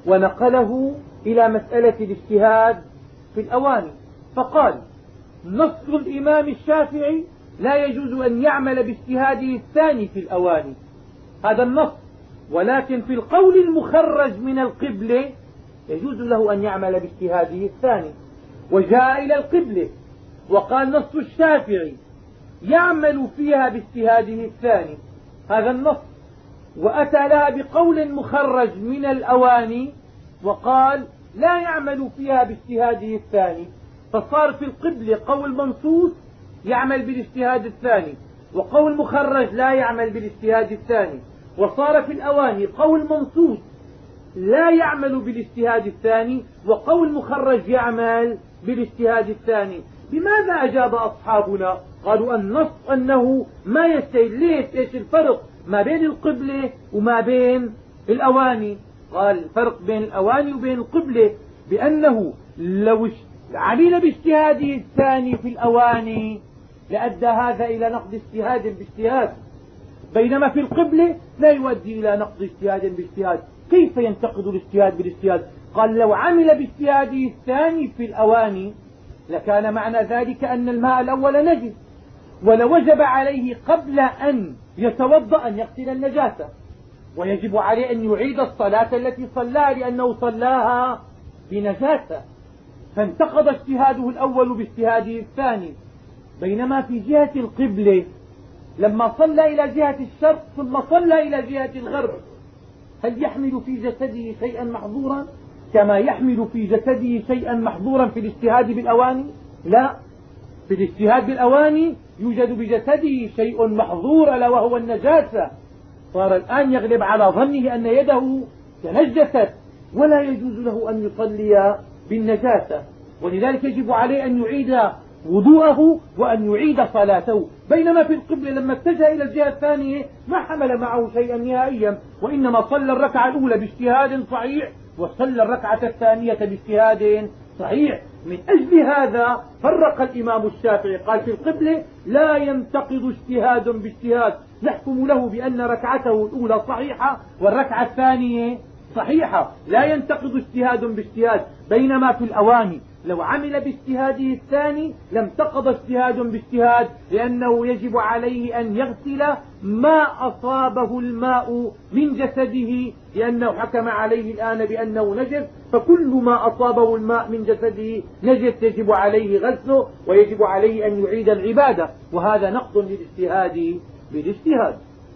Speaker 1: ونقله إلى مسألة الاجتهاد في الأواني، فقال نص الإمام الشافعي لا يجوز أن يعمل باجتهاده الثاني في الأواني، هذا النص، ولكن في القول المخرج من القبلة يجوز له أن يعمل باجتهاده الثاني. وجاء إلى القبلة وقال نص الشافعي يعمل فيها باجتهاده الثاني، هذا النص، وأتى لها بقول مخرج من الأواني وقال لا يعمل فيها باجتهاده الثاني، فصار في القبلة قول منصوص يعمل بالاجتهاد الثاني، وقول مخرج لا يعمل بالاجتهاد الثاني، وصار في الأواني قول منصوص لا يعمل بالاجتهاد الثاني وقول مخرج يعمل بالاجتهاد الثاني. بماذا أجاب أصحابنا؟ قالوا النص أنه ما يجتهد. ليش؟ ايش الفرق ما بين القبلة وما بين الأواني؟ قال الفرق بين الأواني وبين القبلة بأنه لو عمل باجتهاده الثاني في الأواني لأدى هذا إلى نقض اجتهاد باجتهاد، بينما في القبلة لا يؤدي إلى نقض اجتهاد باجتهاد. كيف ينتقد الاجتهاد بالاجتهاد؟ قال لو عمل باجتهاده الثاني في الأواني لكان معنى ذلك أن الماء الأول نجس، ولوجب عليه قبل أن يتوضأ أن يغسل النجاسة، ويجب عليه أن يعيد الصلاة التي صلاها لأنه صلاها بنجاسة، فانتقض اجتهاده الأول باجتهاده الثاني. بينما في جهة القبلة لما صلى إلى جهة الشرق ثم صلى إلى جهة الغرب، هل يحمل في جسده شيئا محظورا كما يحمل في جسده شيئا محظورا في الاجتهاد بالأواني؟ لا، في الاجتهاد بالأواني يوجد بجسده شيء محظور ألا وهو النجاسة. صار الآن يغلب على ظنه أن يده تنجست ولا يجوز له أن يصلي بالنجاسة، ولذلك يجب عليه أن يعيد وضوءه وأن يعيد صلاته. بينما في القبلة لما اتجه إلى الجهة الثانية ما حمل معه شيئا نهائيا، وإنما صلى الركعة الأولى باجتهاد صحيح وصلى الركعة الثانية باجتهاد صحيح. من أجل هذا فرق الإمام الشافعي، قال في القبلة لا ينتقض اجتهاد باجتهاد، نحكم له بأن ركعته الأولى صحيحة والركعة الثانية صحيحة، لا ينتقض اجتهاد باجتهاد. بينما في الأواني لو عمل باجتهاده الثاني لم تقض اجتهاد باجتهاد، لأنه يجب عليه أن يغسل ما أصابه الماء من جسده، لأنه حكم عليه الآن بأنه نجس، فكل ما أصابه الماء من جسده نجس يجب عليه غسله ويجب عليه أن يعيد العبادة، وهذا نقض للاجتهاد بالاجتهاد.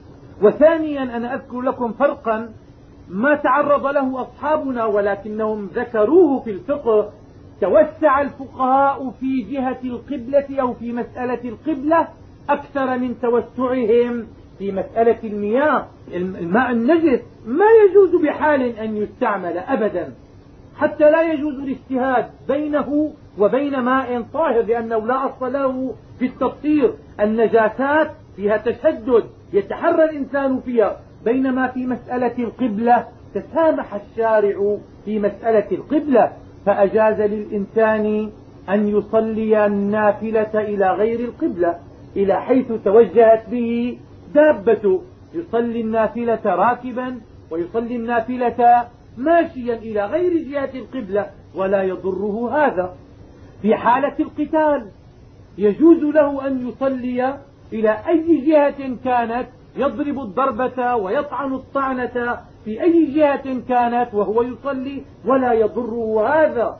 Speaker 1: وثانيا أنا أذكر لكم فرقا ما تعرض له أصحابنا ولكنهم ذكروه في الفقه. توسع الفقهاء في جهة القبلة أو في مسألة القبلة أكثر من توسعهم في مسألة المياه. الماء النجس ما يجوز بحال أن يستعمل أبدا، حتى لا يجوز الاجتهاد بينه وبين ماء طاهر، لأنه لا أصل له في التطهير. النجاسات فيها تشدد يتحرى الإنسان فيها، بينما في مسألة القبلة تسامح الشارع في مسألة القبلة، فأجاز للإنسان أن يصلي النافلة إلى غير القبلة، إلى حيث توجهت به دابته، يصلي النافلة راكبا ويصلي النافلة ماشيا إلى غير جهة القبلة ولا يضره هذا. في حالة القتال يجوز له أن يصلي إلى أي جهة كانت، يضرب الضربة ويطعن الطعنة في أي جهة كانت وهو يصلي ولا يضره هذا.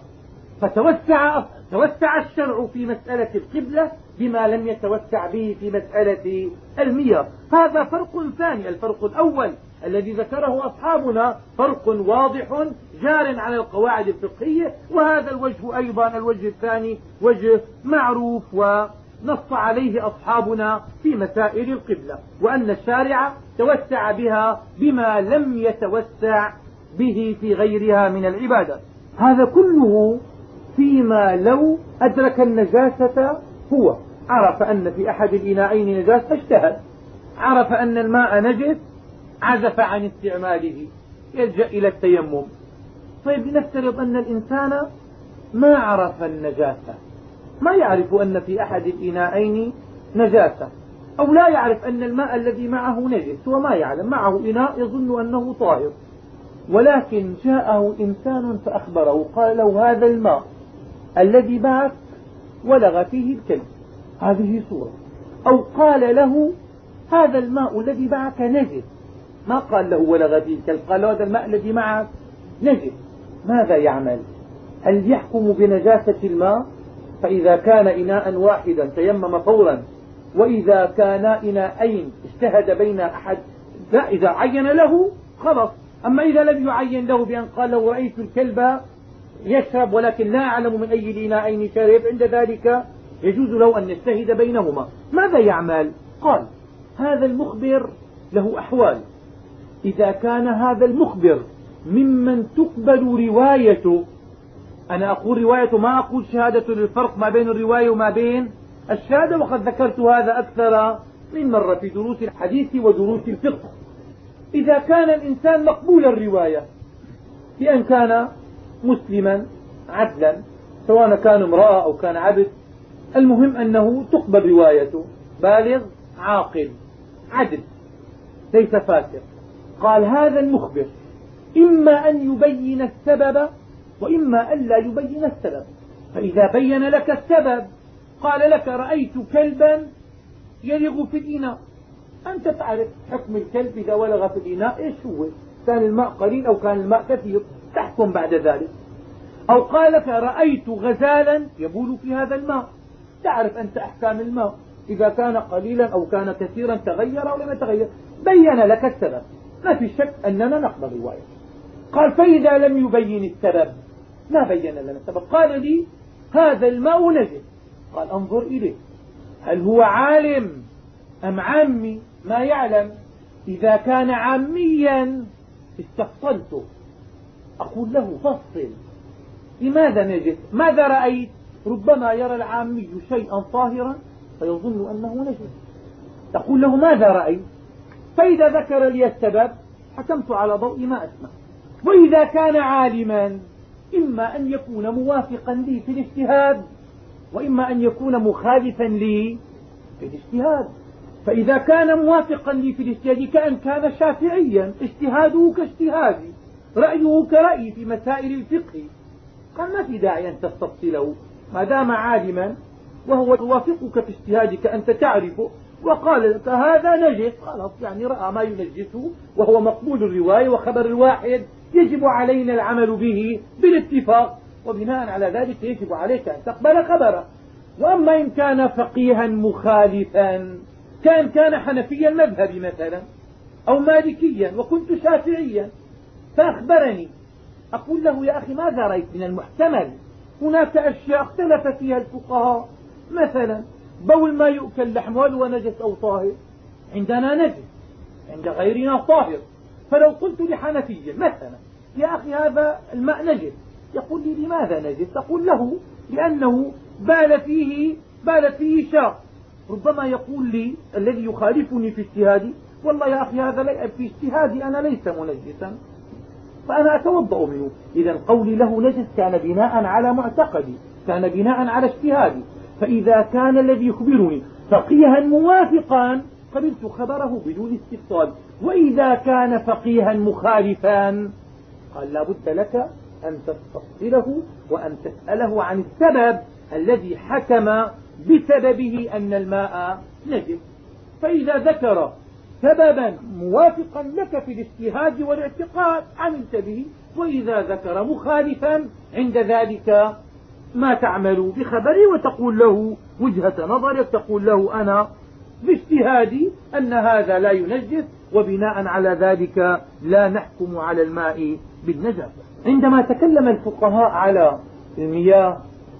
Speaker 1: فتوسع الشرع في مسألة القبلة بما لم يتوسع به في مسألة المياه. هذا فرق ثاني. الفرق الأول الذي ذكره أصحابنا فرق واضح جار على القواعد الفقهية، وهذا الوجه أيضا الوجه الثاني وجه معروف ونص عليه أصحابنا في مسائل القبلة، وأن الشارع توسع بها بما لم يتوسع به في غيرها من العبادة. هذا كله فيما لو أدرك النجاسة، هو عرف أن في أحد الإناءين نجاسة اجتهد، عرف أن الماء نجس عزف عن استعماله، يلجأ إلى التيمم. طيب لنفترض أن الإنسان ما عرف النجاسة، ما يعرف أن في أحد الإناءين نجاسة، أو لا يعرف أن الماء الذي معه نجس، هو ما يعلم، معه إناء يظن أنه طاهر، ولكن جاءه إنسان فأخبره قال له هذا الماء الذي معك ولغ فيه الكلب، هذه صورة. أو قال له هذا الماء الذي معك نجس، ما قال له ولغ فيه الكلب، قال له هذا الماء الذي معك نجس. ماذا يعمل؟ هل يحكم بنجاسة الماء؟ فإذا كان إناء واحدا تيمم فورا، وإذا كان إناءين اجتهد بين أحد، لا، إذا عين له خلص. أما إذا لم يعين له بأن قال له رأيت الكلب يشرب ولكن لا أعلم من أي الإناءين شرب، عند ذلك يجوز له أن يجتهد بينهما. ماذا يعمل؟ قال هذا المخبر له أحوال. إذا كان هذا المخبر ممن تقبل روايته، أنا أقول روايته ما أقول شهادة، للفرق ما بين الرواية وما بين الشهادة، وقد ذكرت هذا أكثر من مرة في دروس الحديث ودروس الفقه. إذا كان الإنسان مقبول الرواية بأن كان مسلما عدلا، سواء كان امرأة أو كان عبد، المهم أنه تقبل روايته، بالغ عاقل عدل ليس فاسق. قال هذا المخبر إما أن يبين السبب وإما أن لا يبين السبب. فإذا بين لك السبب قال لك رأيت كلبا يلغ في الإناء، أنت تعرف حكم الكلب إذا ولغ في الإناء إيش هو، كان الماء قليل أو كان الماء كثير، تحكم بعد ذلك. أو قال لك رأيت غزالا يبول في هذا الماء، تعرف أنت أحكام الماء إذا كان قليلا أو كان كثيرا تغير أو لم يتغير، بين لك السبب، ما في شك أننا نقبل رواية. قال فإذا لم يبين السبب، ما بين لنا السبب، قال لي هذا الماء نجس، قال انظر إليه هل هو عالم أم عامي ما يعلم. إذا كان عاميا استفصلته، أقول له فصل لماذا نجس، ماذا رأيت. ربما يرى العامي شيئا طاهرا فيظن أنه نجس، تقول له ماذا رأيت. فإذا ذكر لي السبب حكمت على ضوء ما أسمع. وإذا كان عالما إما أن يكون موافقا لي في الاجتهاد وإما أن يكون مخالفا لي في الاجتهاد. فإذا كان موافقا لي في الاجتهاد كأن كان شافعيا، اجتهاده كاجتهادي، رأيه كرأيي في مسائل الفقه، قال ما في داعي أن تستفصله ما دام عالما وهو يوافقك في اجتهادك أنت تعرفه، وقال لك هذا نجس، خلاص يعني رأى ما ينجسه وهو مقبول الرواية، وخبر الواحد يجب علينا العمل به بالاتفاق، وبناء على ذلك يجب عليك أن تقبل خبره. وأما إن كان فقيها مخالفا، كان حنفيا مذهبي مثلا أو مالكيا وكنت شافعيا فأخبرني، أقول له يا أخي ماذا رأيت من المحتمل، هناك أشياء اختلف فيها الفقهاء، مثلا بول ما يؤكل لحمه هل هو نجس أو طاهر، عندنا نجس عند غيرنا طاهر. فلو قلت لحنفي مثلا يا أخي هذا الماء نجس، يقول لي لماذا نجس، أقول له لأنه بال فيه شاء. ربما يقول لي الذي يخالفني في اجتهادي والله يا أخي هذا في اجتهادي أنا ليس منجسا، فأنا أتوضأ منه. إذا قولي له نجس كان بناء على معتقدي، كان بناء على اجتهادي. فإذا كان الذي يخبرني فقيها موافقا قبلت خبره بدون استفصال، وإذا كان فقيها مخالفا قال لا بد لك أن تستفصله وأن تسأله عن السبب الذي حكم بسببه أن الماء نجس. فإذا ذكر سببا موافقا لك في الاجتهاد والاعتقاد عملت به، وإذا ذكر مخالفا عند ذلك ما تعمل بخبره وتقول له وجهة نظرك، تقول له أنا باجتهادي أن هذا لا ينجس، وبناء على ذلك لا نحكم على الماء بالنجاسة. عندما تكلم الفقهاء على المياه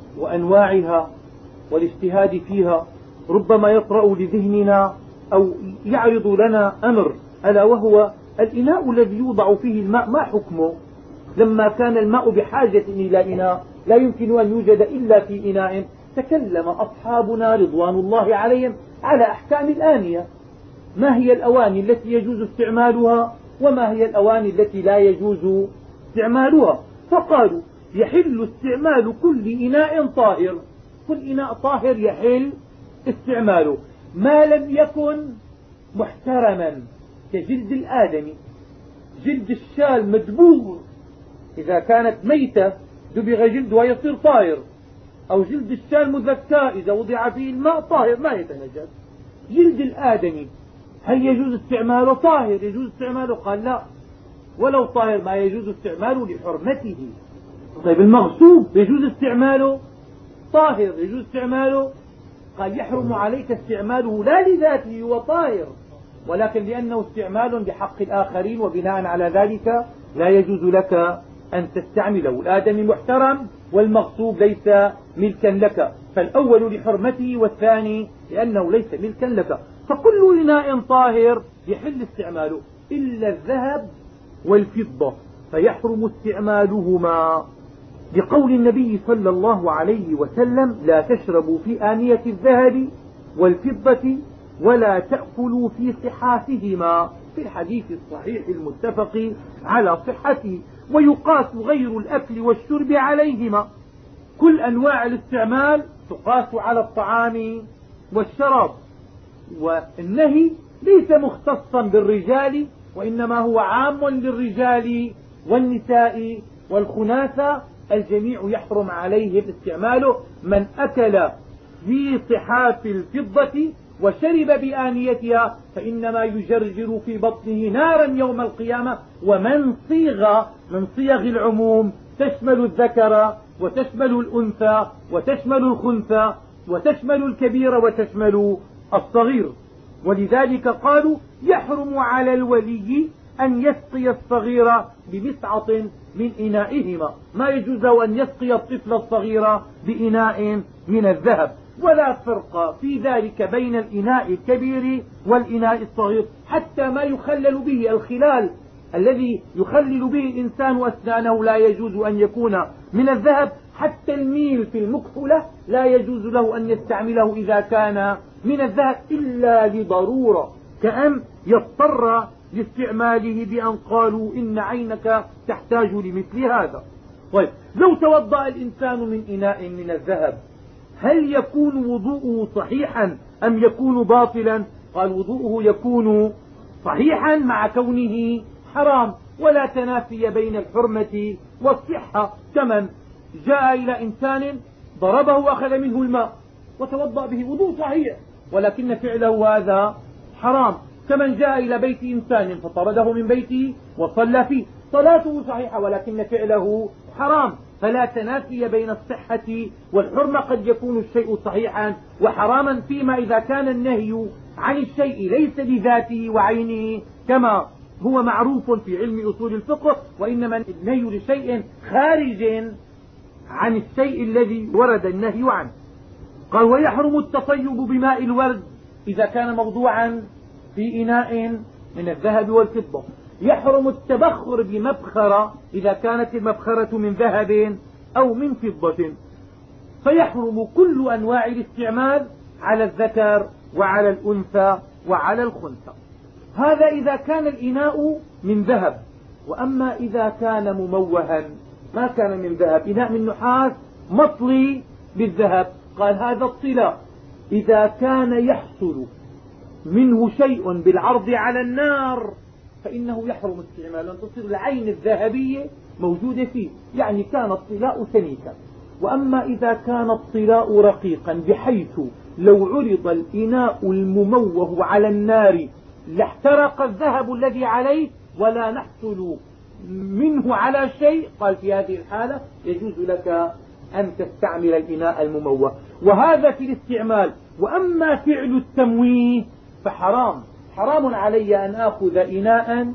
Speaker 1: وأنواعها والاجتهاد فيها ربما يطرأ لذهننا أو يعرض لنا أمر، ألا وهو الإناء الذي يوضع فيه الماء ما حكمه. لما كان الماء بحاجة إلى إناء لا يمكن أن يوجد إلا في إناء، تكلم أصحابنا رضوان الله عليهم على أحكام الآنية، ما هي الأواني التي يجوز استعمالها وما هي الأواني التي لا يجوز استعمالها. فقالوا يحل استعمال كل إناء طاهر، كل إناء طاهر يحل استعماله ما لم يكن محترما، كجلد الآدمي، جلد الشال مدبوغ إذا كانت ميتة دبغ جلدها يصير طاهر، أو جلد الشال مذكى إذا وضع فيه الماء طاهر ما يتنجس. جلد الآدمي هل يجوز استعماله طاهر، يجوز استعماله، قال لا ولو طاهر ما يجوز استعماله لحرمته. طيب المغصوب يجوز استعماله طاهر، يجوز استعماله، قال يحرم عليك استعماله لا لذاته هو طاهر ولكن لأنه استعمال بحق الآخرين، وبناء على ذلك لا يجوز لك أن تستعمله. الآدمي محترم والمغصوب ليس ملكا لك، فالأول لحرمته والثاني لأنه ليس ملكا لك. فكل إناء طاهر يحل استعماله إلا الذهب والفضة فيحرم استعمالهما، لقول النبي صلى الله عليه وسلم: لا تشربوا في آنية الذهب والفضة ولا تأكلوا في صحافهما، في الحديث الصحيح المتفق على صحته. ويقاس غير الأكل والشرب عليهما، كل أنواع الاستعمال تقاس على الطعام والشراب. والنهي ليس مختصا بالرجال، وإنما هو عام للرجال والنساء والخناثة، الجميع يحرم عليهم استعماله. من أكل في صحاف الفضة وشرب بآنيتها فإنما يجرجر في بطنه نارا يوم القيامة. ومن صيغ من صيغ العموم تشمل الذكر وتشمل الأنثى وتشمل الخنثى وتشمل الكبير وتشمل الصغير. ولذلك قالوا: يحرم على الولي أن يسقي الصغير بمسعة من إنائهما، ما يجوز أن يسقي الطفل الصغير بإناء من الذهب. ولا فرق في ذلك بين الإناء الكبير والإناء الصغير، حتى ما يخلل به الخلال الذي يخلل به الإنسان أسنانه لا يجوز أن يكون من الذهب. حتى الميل في المكحلة لا يجوز له أن يستعمله إذا كان من الذهب إلا لضرورة، كأن يضطر لاستعماله بأن قالوا: إن عينك تحتاج لمثل هذا. طيب، لو توضأ الإنسان من إناء من الذهب هل يكون وضوءه صحيحا أم يكون باطلا؟ قال: وضوءه يكون صحيحا مع كونه حرام، ولا تنافي بين الحرمة والصحة. كمن جاء إلى إنسان ضربه وأخذ منه الماء وتوضأ به، وضوء صحيح، ولكن فعله هذا حرام. كمن جاء إلى بيت إنسان فطرده من بيته وصلى فيه، صلاته صحيحة ولكن فعله حرام. فلا تنافي بين الصحة والحرمة، قد يكون الشيء صحيحا وحراما فيما إذا كان النهي عن الشيء ليس لذاته وعينه كما هو معروف في علم أصول الفقه، وإنما النهي لشيء خارج عن الشيء الذي ورد النهي عنه. قال: ويحرم التطيب بماء الورد إذا كان موضوعا في إناء من الذهب والفضة. يحرم التبخر بمبخرة إذا كانت المبخرة من ذهب أو من فضة. فيحرم كل أنواع الاستعمال على الذكر وعلى الأنثى وعلى الخنثى. هذا إذا كان الإناء من ذهب. وأما إذا كان مموها ما كان من ذهب، إناء من نحاس مطلي بالذهب، قال: هذا الطلاء إذا كان يحصل منه شيء بالعرض على النار فإنه يحرم استعماله، أن تصير العين الذهبية موجودة فيه، يعني كان الطلاء سميكا. وأما إذا كان الطلاء رقيقا بحيث لو عرض الإناء المموه على النار لاحترق الذهب الذي عليه ولا نحصل منه على شيء، قال: في هذه الحالة يجوز لك أن تستعمل الإناء المموه. وهذا في الاستعمال. وأما فعل التمويه فحرام، حرام علي أن آخذ إناء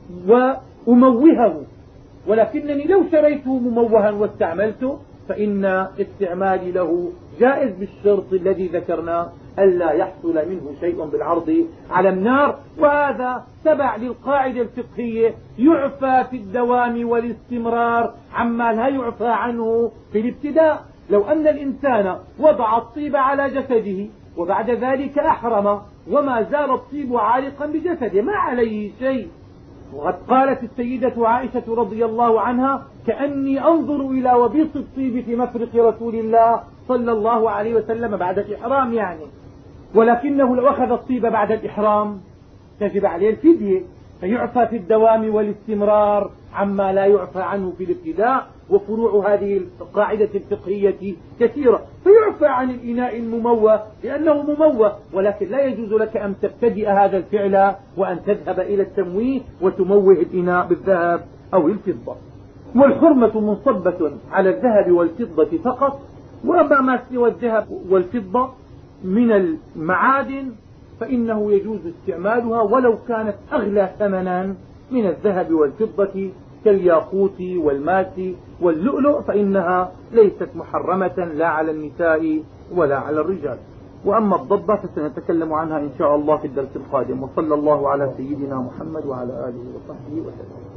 Speaker 1: وأموهه، ولكنني لو شريته مموها واستعملته فإن استعمالي له جائز بالشرط الذي ذكرناه، ألا يحصل منه شيء بالعرض على النار. وهذا تبع للقاعدة الفقهية: يعفى في الدوام والاستمرار عما لا يعفى عنه في الابتداء. لو أن الإنسان وضع الطيب على جسده وبعد ذلك أحرم وما زال الطيب عالقا بجسده ما عليه شيء، وقد قالت السيدة عائشة رضي الله عنها: كأني أنظر إلى وبيص الطيب في مفرق رسول الله صلى الله عليه وسلم بعد الإحرام يعني. ولكنه لو أخذ الطيب بعد الإحرام تجب عليه الفدية، فيعفى في الدوام والاستمرار عما لا يعفى عنه في الابتداء. وفروع هذه القاعدة الفقهية كثيرة. فيعفى عن الإناء المموه لأنه مموه، ولكن لا يجوز لك أن تبتدئ هذا الفعل وأن تذهب إلى التمويه وتموه الإناء بالذهب أو الفضة. والحرمة منصبة على الذهب والفضة فقط. وأما ما سوى الذهب والفضة من المعادن فإنه يجوز استعمالها ولو كانت أغلى ثمنا من الذهب والفضة، كالياقوت والماس واللؤلؤ، فإنها ليست محرمة لا على النساء ولا على الرجال. وأما الضبة فسنتكلم عنها إن شاء الله في الدرس القادم. وصلى الله على سيدنا محمد وعلى آله وصحبه وسلم.